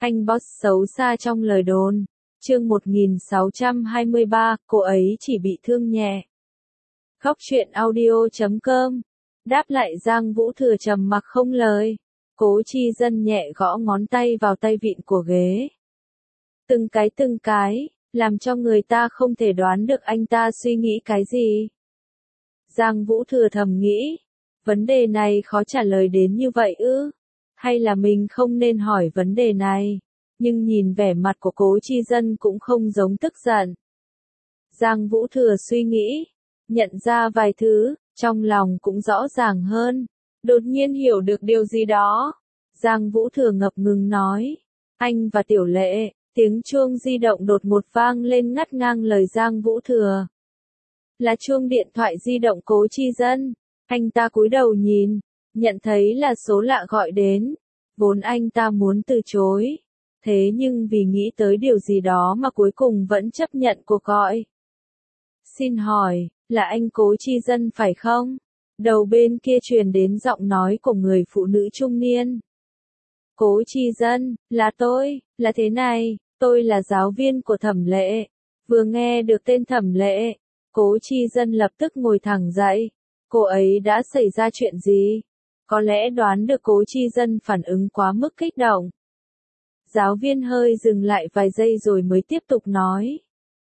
Anh boss xấu xa trong lời đồn. Chương 1623, cô ấy chỉ bị thương nhẹ. Góc truyện audio.com. Đáp lại Giang Vũ Thừa trầm mặc không lời. Cố Chi Dân nhẹ gõ ngón tay vào tay vịn của ghế. Từng cái, làm cho người ta không thể đoán được anh ta suy nghĩ cái gì. Giang Vũ Thừa thầm nghĩ, vấn đề này khó trả lời đến như vậy ư? Hay là mình không nên hỏi vấn đề này? Nhưng nhìn vẻ mặt của Cố Chi Dân cũng không giống tức giận. Giang Vũ Thừa suy nghĩ, nhận ra vài thứ, trong lòng cũng rõ ràng hơn. Đột nhiên hiểu được điều gì đó. Giang Vũ Thừa ngập ngừng nói, anh và Tiểu Lệ. Tiếng chuông di động đột ngột vang lên ngắt ngang lời Giang Vũ Thừa. Là chuông điện thoại di động Cố Chi Dân. Anh ta cúi đầu nhìn, nhận thấy là số lạ gọi đến. Vốn anh ta muốn từ chối. Thế nhưng vì nghĩ tới điều gì đó mà cuối cùng vẫn chấp nhận cuộc gọi. Xin hỏi, là anh Cố Chi Dân phải không? Đầu bên kia truyền đến giọng nói của người phụ nữ trung niên. Cố Chi Dân, là tôi, là thế này, tôi là giáo viên của Thẩm Lệ. Vừa nghe được tên Thẩm Lệ, Cố Chi Dân lập tức ngồi thẳng dậy. Cô ấy đã xảy ra chuyện gì? Có lẽ đoán được Cố Chi Dân phản ứng quá mức kích động. Giáo viên hơi dừng lại vài giây rồi mới tiếp tục nói.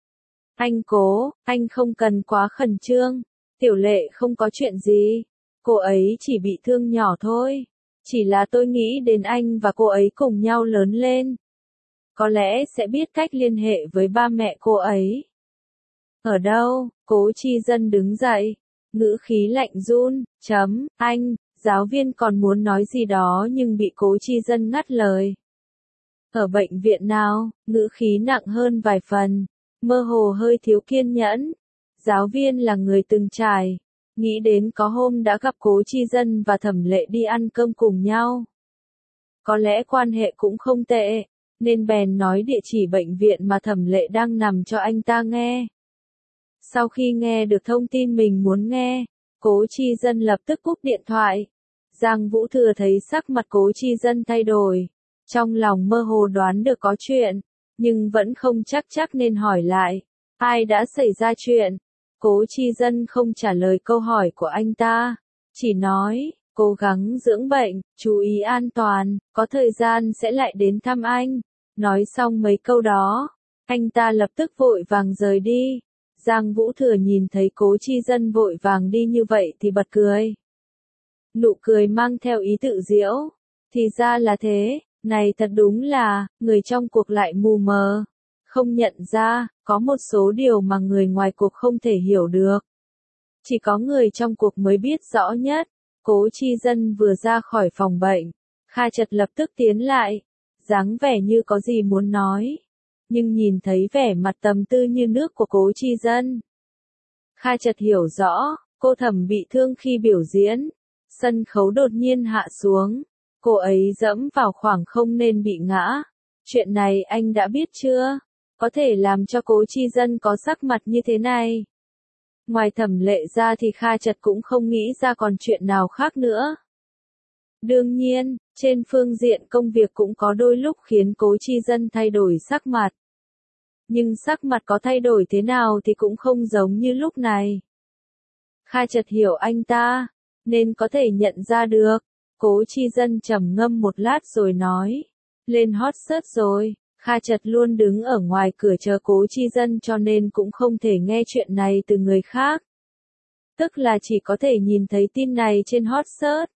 Anh Cố, anh không cần quá khẩn trương. Tiểu Lệ không có chuyện gì. Cô ấy chỉ bị thương nhỏ thôi. Chỉ là tôi nghĩ đến anh và cô ấy cùng nhau lớn lên. Có lẽ sẽ biết cách liên hệ với ba mẹ cô ấy. Ở đâu? Cố Chi Dân đứng dậy. Ngữ khí lạnh run. Anh, giáo viên còn muốn nói gì đó nhưng bị Cố Chi Dân ngắt lời. Ở bệnh viện nào? Ngữ khí nặng hơn vài phần. Mơ hồ hơi thiếu kiên nhẫn. Giáo viên là người từng trải. Nghĩ đến có hôm đã gặp Cố Chi Dân và Thẩm Lệ đi ăn cơm cùng nhau. Có lẽ quan hệ cũng không tệ, nên bèn nói địa chỉ bệnh viện mà Thẩm Lệ đang nằm cho anh ta nghe. Sau khi nghe được thông tin mình muốn nghe, Cố Chi Dân lập tức cúp điện thoại. Giang Vũ Thừa thấy sắc mặt Cố Chi Dân thay đổi. Trong lòng mơ hồ đoán được có chuyện, nhưng vẫn không chắc nên hỏi lại. Ai đã xảy ra chuyện? Cố Chi Dân không trả lời câu hỏi của anh ta. Chỉ nói, cố gắng dưỡng bệnh, chú ý an toàn, có thời gian sẽ lại đến thăm anh. Nói xong mấy câu đó, anh ta lập tức vội vàng rời đi. Giang Vũ Thừa nhìn thấy Cố Chi Dân vội vàng đi như vậy thì bật cười. Nụ cười mang theo ý tự giễu. Thì ra là thế, này thật đúng là, người trong cuộc lại mù mờ. Không nhận ra, có một số điều mà người ngoài cuộc không thể hiểu được. Chỉ có người trong cuộc mới biết rõ nhất. Cố Chi Dân vừa ra khỏi phòng bệnh. Kha Chật lập tức tiến lại. Dáng vẻ như có gì muốn nói. Nhưng nhìn thấy vẻ mặt trầm tư như nước của Cố Chi Dân. Kha Chật hiểu rõ, cô Thẩm bị thương khi biểu diễn. Sân khấu đột nhiên hạ xuống. Cô ấy dẫm vào khoảng không nên bị ngã. Chuyện này anh đã biết chưa? Có thể làm cho Cố Chi Dân có sắc mặt như thế này. Ngoài Thẩm Lệ ra thì Kha Chật cũng không nghĩ ra còn chuyện nào khác nữa. Đương nhiên, trên phương diện công việc cũng có đôi lúc khiến Cố Chi Dân thay đổi sắc mặt. Nhưng sắc mặt có thay đổi thế nào thì cũng không giống như lúc này. Kha Chật hiểu anh ta, nên có thể nhận ra được. Cố Chi Dân trầm ngâm một lát rồi nói. Lên hot search rồi. Kha Chật luôn đứng ở ngoài cửa chờ Cố Chi Dân cho nên cũng không thể nghe chuyện này từ người khác. Tức là chỉ có thể nhìn thấy tin này trên hot search.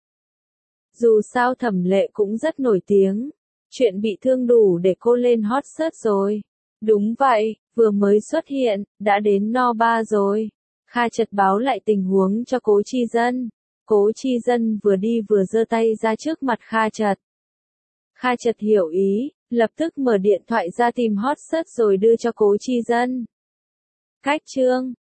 Dù sao Thẩm Lệ cũng rất nổi tiếng. Chuyện bị thương đủ để cô lên hot search rồi. Đúng vậy, vừa mới xuất hiện, đã đến no 3 rồi. Kha Chật báo lại tình huống cho Cố Chi Dân. Cố Chi Dân vừa đi vừa giơ tay ra trước mặt Kha Chật. Kha Chật hiểu ý, lập tức mở điện thoại ra tìm hot search rồi đưa cho Cố Chi Dân. Cách chương